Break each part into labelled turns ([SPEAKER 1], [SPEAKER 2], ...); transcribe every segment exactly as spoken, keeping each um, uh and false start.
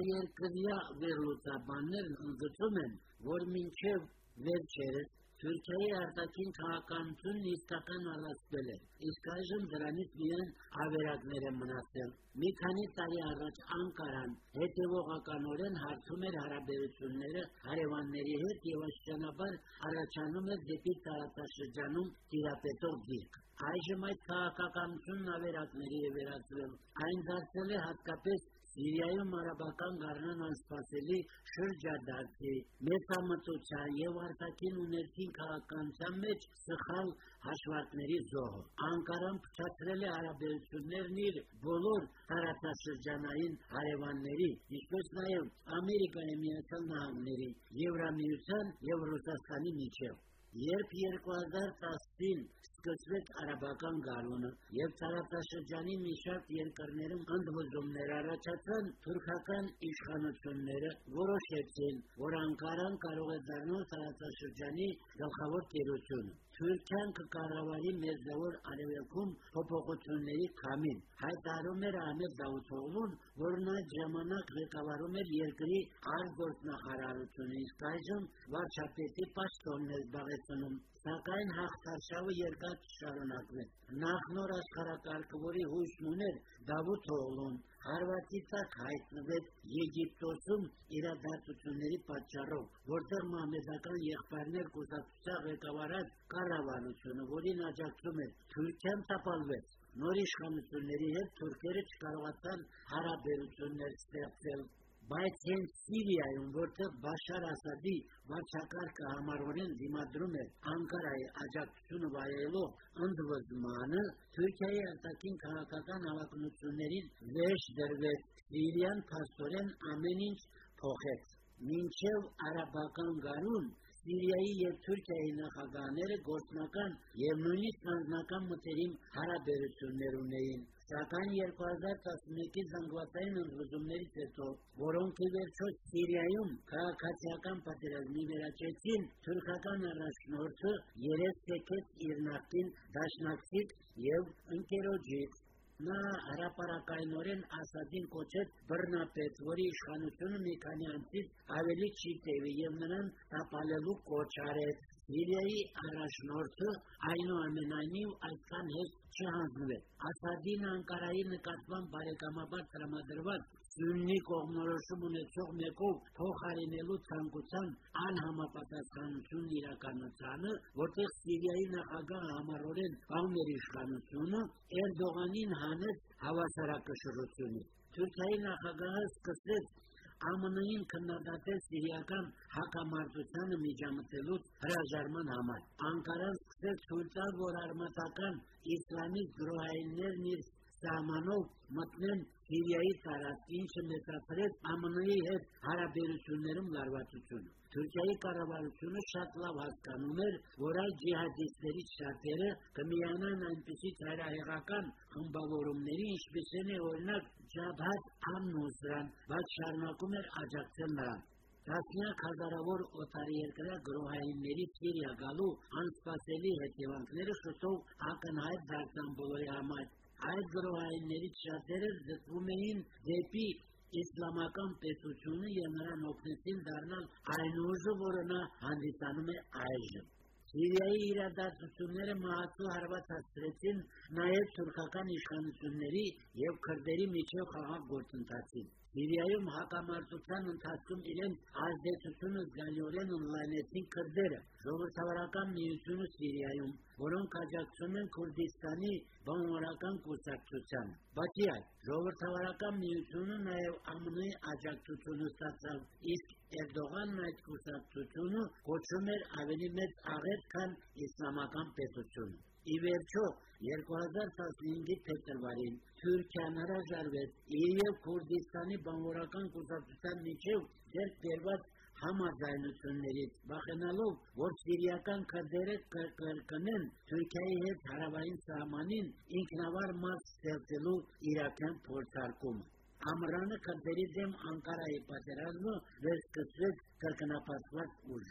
[SPEAKER 1] Համաերկրյա վերլուծաբաններն ընդգծում են, որ մինչև վերջերս Թուրքիայի արտաքին քաղաքականությունն իսկական առանցվել է, իսկ այժմ դրանից միայն ավերակներ են մնացել։ Մի քանի տարի առաջ Անկարան հետևողականորեն հարթում էր հարաբերությունները հարևանների հետ եւ աստիճանաբար առաջանում էր դեպի տարածաշրջանում տիրապետող դիրք։ Այժմ այդ քաղաքականությունն ավերակների է վերածվել։ Այն դարձել է հատկապես Սիրիայում արաբական գարնան անսպասելի շրջադարձի, մեծամտության եւ արտաքին ու ներքին քաղաքականության մեջ սխալ հաշվարկների զոհը։ Անկարան փչացրել է հարաբերություններն իր բոլոր տարածաշրջանային հարևանների, ինչպես նաեւ Ամերիկայի Միացյալ Նահանգների, Եվրամիության եւ Ռուսաստանի միջեւ։ Երբ երկու հազար տասին սկսվեց արաբական գարունը եւ տարածաշրջանի մի շարք երկրներում ընդվզումներ առաջացան, թուրքական իշխանությունները որոշեցին, որ Անկարան կարող է դառնալ տարածաշրջանի գլխավոր տերությունը։ Թուրքիան կկառավարի Մերձավոր Արևելքում փոփոխությունների քամին, հայտարարում էր Ահմեդ Դավութօղլուն, որն այդ ժամանակ ղեկավարում էր երկրի արտգործնախարարությունը, իսկ այժմ վարչապետի պաշտոնն է զբաղեցնում։ Սակայն հաղթարշավը երկար չշարունակվեց։ Նախնոր աշխարհակարգը, որի հույսն ուներ Դավութօղլուն, հարվածի տակ հայտնվեց Եգիպտոսում իրադարձությունների պատճառով, որտեղ մահմեդական եղբայրներ կուսակցության ղեկավարած կառավարությունը, որին աջակցում էր Թուրքիան, տապալվեց։ Նոր իշխանությունների հետ թուրքերը չկարողացան հարաբերություններ ստեղծել։ Բայց հենց Սիրիայում, որտեղ Բաշար Ասադի վարչակարգը համառորեն դիմադրում էր Անկարայի աջակցությունը վայելող ընդվզմանը, Թուրքիայի արտաքին քաղաքական հավակնություններին վերջ դրվեց։ Սիրիան փաստորեն ամեն ինչ փոխեց։ Մինչև արաբական գարուն Սիրիայի եւ Թուրքիայի նախագահները գործնական եւ նույնիսկ անձնական մտերիմ հարաբերություններ ունեին։ Սակայն երկու հազար տասնմեկի զանգվածային ընդվզումներից հետո, որոնք ի վերջո Սիրիայում քաղաքացիական պատերազմի վերաճեցին, թուրքական առաջնորդը երես թեքեց իր նախկին դաշնակցից եւ ընկերոջից։ Նա հրապարակայնորեն Ասադին կոչեց բռնապետ, որի իշխանությունը մի քանի ամսից ավելի չի տևի եւ նրան տապալելու կոչ արեց։ Սիրիայի առաջնորդը այնուամենայնիվ այդքան հեշտ չհանձնվեց։ Ասադին Անկարայի նկատմամբ բարեկամաբար տրամադրված Սյուննի կողմնորոշում ունեցող մեկով փոխարինելու ցանկության անհամապատասխանությունն իրականացանը, որտեղ Սիրիայի նախագահը համառորեն պահում էր իշխանությունը, Էրդողանին հանեց հավասարակշռությունից։ Թուրքիայի նախագահը սկսեց Է Մ Ն-ին քննադատել սիրիական հակամարտությանը միջամտելուց հրաժարման համար։ Անկարան սկսեց թույլ տալ, որ արմատական իսլամիստ գրոհայիններն իր սահմանով մտնեն Սիրիայի տարածք, ինչը մեծացրեց Է Մ Ն-ի հետ հարաբերություններում լարվածությունը։ Թուրքիայի կառավարությունը շատ լավ հասկանում էր, որ այդ ջիհադիստներից շատերը կմիանան այնպիսի ծայրահեղական խմբավորումների, ինչպիսին է օրինակ Ջաբհաթ ալ-Նուսրան, բայց շարունակում էր աջակցել նրան։ Տասնյակ հազարավոր օտարերկրյա գրոհայինների Սիրիա գալու անսպասելի հետևանքները շուտով ակնհայտ դարձան բոլորի համար։ Այդ գրոհայիններից շատերը ձգվում էին դեպի իսլամական պետությունը եւ նրան օգնեցին դառնալ այն ուժը, որը նա հանդիսանում է այժմ։ Սիրիայի իրադարձությունները մահացու հարված հասցրեցին նաեւ թուրքական իշխանությունների եւ քրդերի միջև խաղաղ գործընթացին։ Սիրիայում հակամարտության ընթացքում իրենց ազդեցությունը զգալիորեն ընդլայնեցին քրդերը, ժողովրդավարական միությունը Սիրիայում, որոնք աջակցում են Քուրդիստանի բանվորական կուսակցությանը։ Բացի այդ, ժողովրդավարական միությունը նաև Է Մ Ն-ի աջակցությունը ստացավ, իսկ Էրդողանն այդ կուսակցությունը կոչում էր ավելի մեծ աղետ, քան իսլամական պետությունը։ Ի վերջո, երկու հազար տասնհինգի փետրվարին Թուրքիան հրաժարվեց իր եւ Քուրդիստանի բանվորական կուսակցության միջև ձեռք բերված համաձայնություններից, վախենալով, որ սիրիական քրդերը կկրկնեն Թուրքիայի հետ հարավային սահմանին ինքնավար մաս ստեղծելու իրաքյան փորձարկումը։ Ամռանը քրդերի դեմ Անկարայի պատերազմը վերսկսվեց կրկնապատկված ուժով։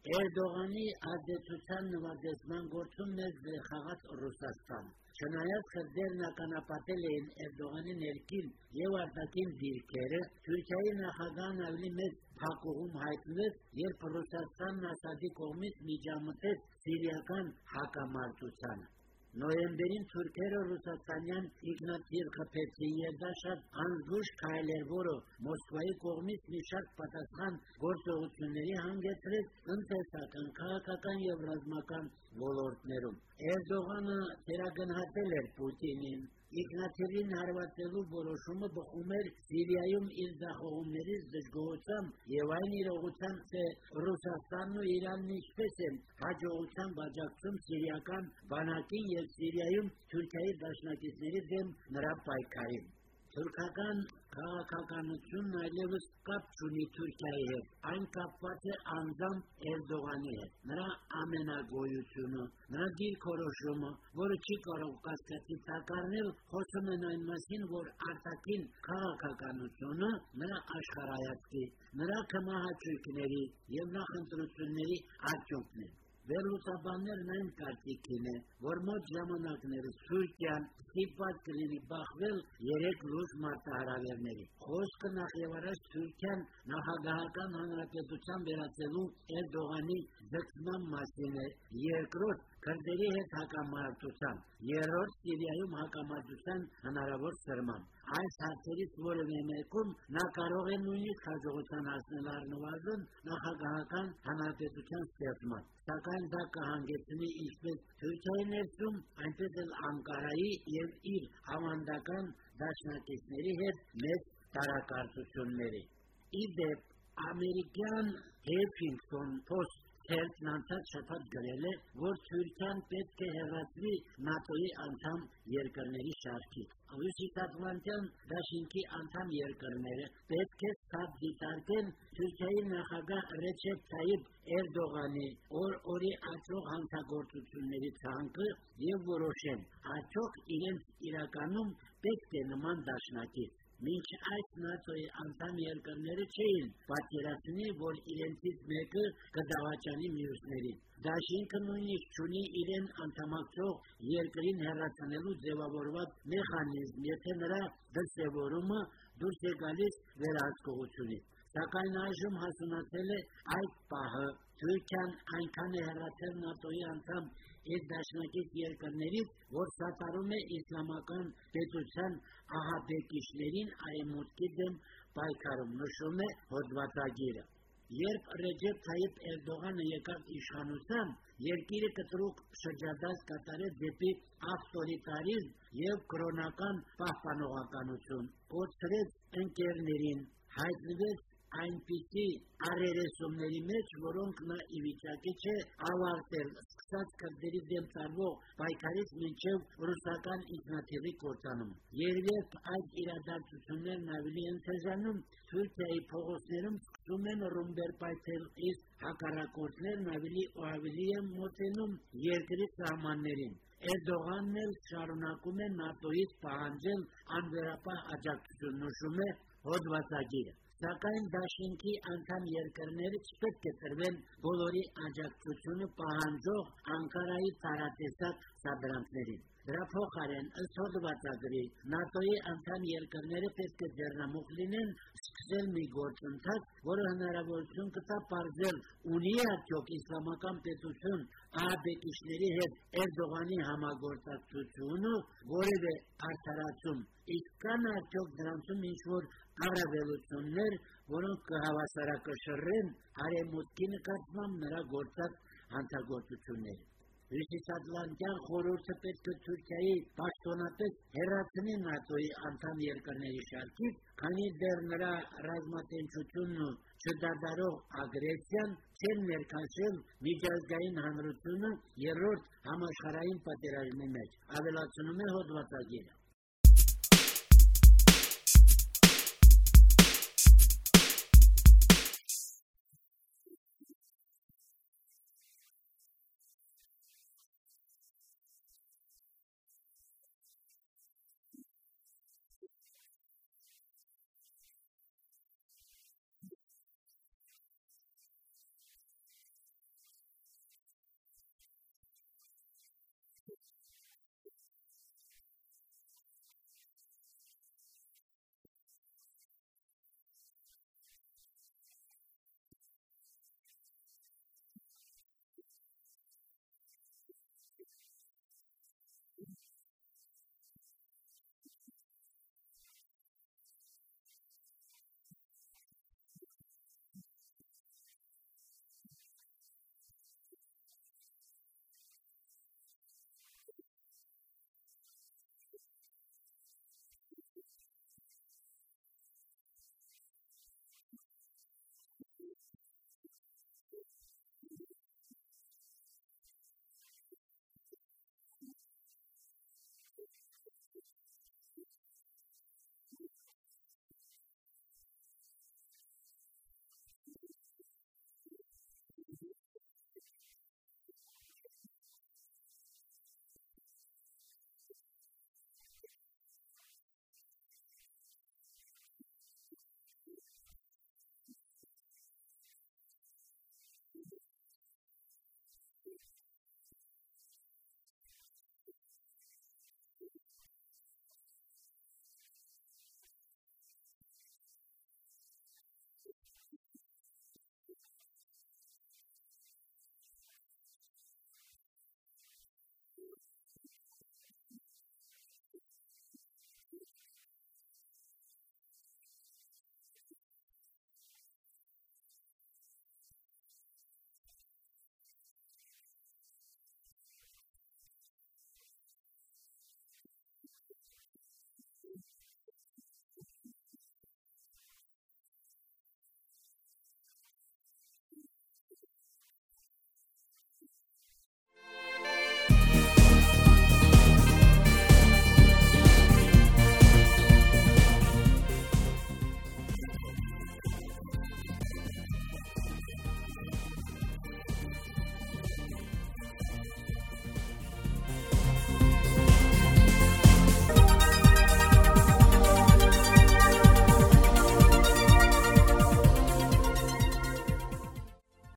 [SPEAKER 1] Էրդողանի ազդեցության նվազեցման գործում մեծ դեր խաղաց Ռուսաստանը։ Չնայած քրդերն ականապատել էին Էրդողանի ներքին եւ արտաքին դիրքերը, Թուրքիայի նախագահն ավելի մեծ փակուղում հայտնվեց, երբ Ռուսաստանն Ասադի կողմից միջամտեց սիրիական հակամարտությանը։ Նոյեմբերին թուրքերը ռուսաստանյան ինքնաթիռ խփեցին եւ դա շատ անզգույշ քայլ էր, որը Մոսկվայի կողմից մի շարք պատասխան գործողությունների հանգեցրեց տնտեսական, քաղաքական եւ ռազմական ոլորտներում։ Էրդողանը թերագնահատել էր Պուտինին։ Ինքնաթիռին հարվածելու որոշումը բխում էր Սիրիայում իր ձախողումներից դժգոհությամբ եւ այն իրողությամբ, թե Ռուսաստանն ու Իրանն ինչպես են հաջողությամբ աջակցում սիրիական բանակին եւ Սիրիայում Թուրքիայի դաշնակիցների դեմ նրա պայքարին։ Թուրքական քաղաքականությունն այլևս կապ չունի Թուրքիայի հետ, այն կապված է անձամբ Էրդողանի հետ։ Նրա ամենագոյությունը, նրա դիրքորոշումը, որը չի կարող կասկածի տակառնել, խոսում են այն մասին, որ արտաքին քաղաքականությունը նրա աշխարհայացքի, նրա կմահաճույքների եւ նախընտրությունների արդյունքն է։ Վերլուծաբաններն այն կարծիքին է, որ մոտ ժամանակներս Թուրքիան ստիպված կլինի բախվել երեք լուրջ մարտահրավերների։ Խոսքը նախ եւ առաջ Թուրքիան նախագահական հանրապետության վերածելու Էրդողանի ձգտման մասին է, երկրորդ քրդերի հետ հակամարտության, երրորդ Սիրիայում հակամարտության հնարավոր սրման։ Այս հարցերից որևէ մեկում նա կարող է նույնիսկ հաջողության հասնել առնվազն նախագահական հանրապետության ստեղծման։ Սակայն դա կհանգեցնի ինչպես Թուրքիայի ներսում, այնպես էլ Անկարայի եւ իր ավանդական դաշնակիցների հետ մեծ տարակարծությունների։ Ի դեպ, ամերիկյան Huffington Post թերթն անցած շաբաթ գրել է, որ Թուրքիան պետք է հեռացվի ՆԱՏՕ-ի անդամ երկրների շարքից։ Հյուսիսատլանտյան դաշինքի անդամ երկրները պետք է սթափ դիտարկեն Թուրքիայի նախագահ Ռեջեփ Թայիփ Էրդողանի օր-օրի աճող հանցագործությունների ցանկը եւ որոշեն, արդյոք իրենց իրականում պետք է նման դաշնակից։ Մինչ այս ՆԱՏՕ-ի անդամ երկրները չէին պատկերացնի, որ իրենցից մեկը կդավաճանի մյուսներին։ Դաշինքը նույնիսկ չունի իրեն անդամակցող երկրին հեռացնելու ձևավորված մեխանիզմ, եթե նրա դրսևորումը դուրս է գալիս վերահսկողությունից։ Սակայն այժմ հասունացել է այդ պահը։ Թուրքիան այնքան է հեռացել ՆԱՏՕ-ի անդամ իր դաշնակից երկրներից, որ սատարում է իսլամական պետության ահաբեկիչներին արևմուտքի դեմ պայքարում, նշում է հոդվածագիրը։ Երբ Ռեջեփ Թայիփ Էրդողանը եկավ իշխանության, երկիրը կտրուկ շրջադարձ կատարեց դեպի ավտորիտարիզմ եւ կրոնական պահպանողականություն, կորցրեց ընկերներին, հայտնվեց այնպիսի առերեսումների մեջ, որոնք նա ի վիճակի չէ ավարտել, սկսած քրդերի դեմ տարվող պայքարից մինչև ռուսական ինքնաթիռի կործանումը։ Երբ այդ իրադարձություններն ավելի են թեժանում, Թուրքիայի փողոցներում սկսում են ռումբեր պայթել, իսկ հակառակորդներն ավելի ու ավելի են մոտենում երկրի սահմաններին։ Էրդողանն էլ շարունակում է ՆԱՏՕ-ից պահանջել անվերապահ աջակցություն, նշում է հոդվածագիրը։ Սակայն դաշինքի անդամ երկրները չպետք է տրվեն բոլորի աջակցությունը պահանջող Անկարայի տարատեսակ սադրանքներին։ Դրա փոխարեն, ըստ հոդվածագրի, ՆԱՏՕ-ի անդամ երկրները պետք է ձեռնամուխ լինեն սկսել մի գործընթաց, որը հնարավորություն կտա պարզել, ունի արդյոք իսլամական պետություն ահաբեկիչների հետ Էրդողանի համագործակցությունը որևէ արդարացում, իսկ կան արդյոք դրանցում ինչ-որ առավելություններ, որոնք կհավասարակշռեն արևմուտքի նկատմամբ նրա գործած հանցագործությունները։ Հյուսիսատլանտյան խորհուրդը պետք է Թուրքիայի պաշտոնապես հեռացնի ՆԱՏՕ-ի անդամ երկրների շարքից, քանի դեռ նրա ռազմատենչությունն ու չդադարող ագրեսիան չեն ներքաշել միջազգային հանրությունը երրորդ համաշխարհային պատերազմի մեջ, ավելացնում է հոդվածագիրը։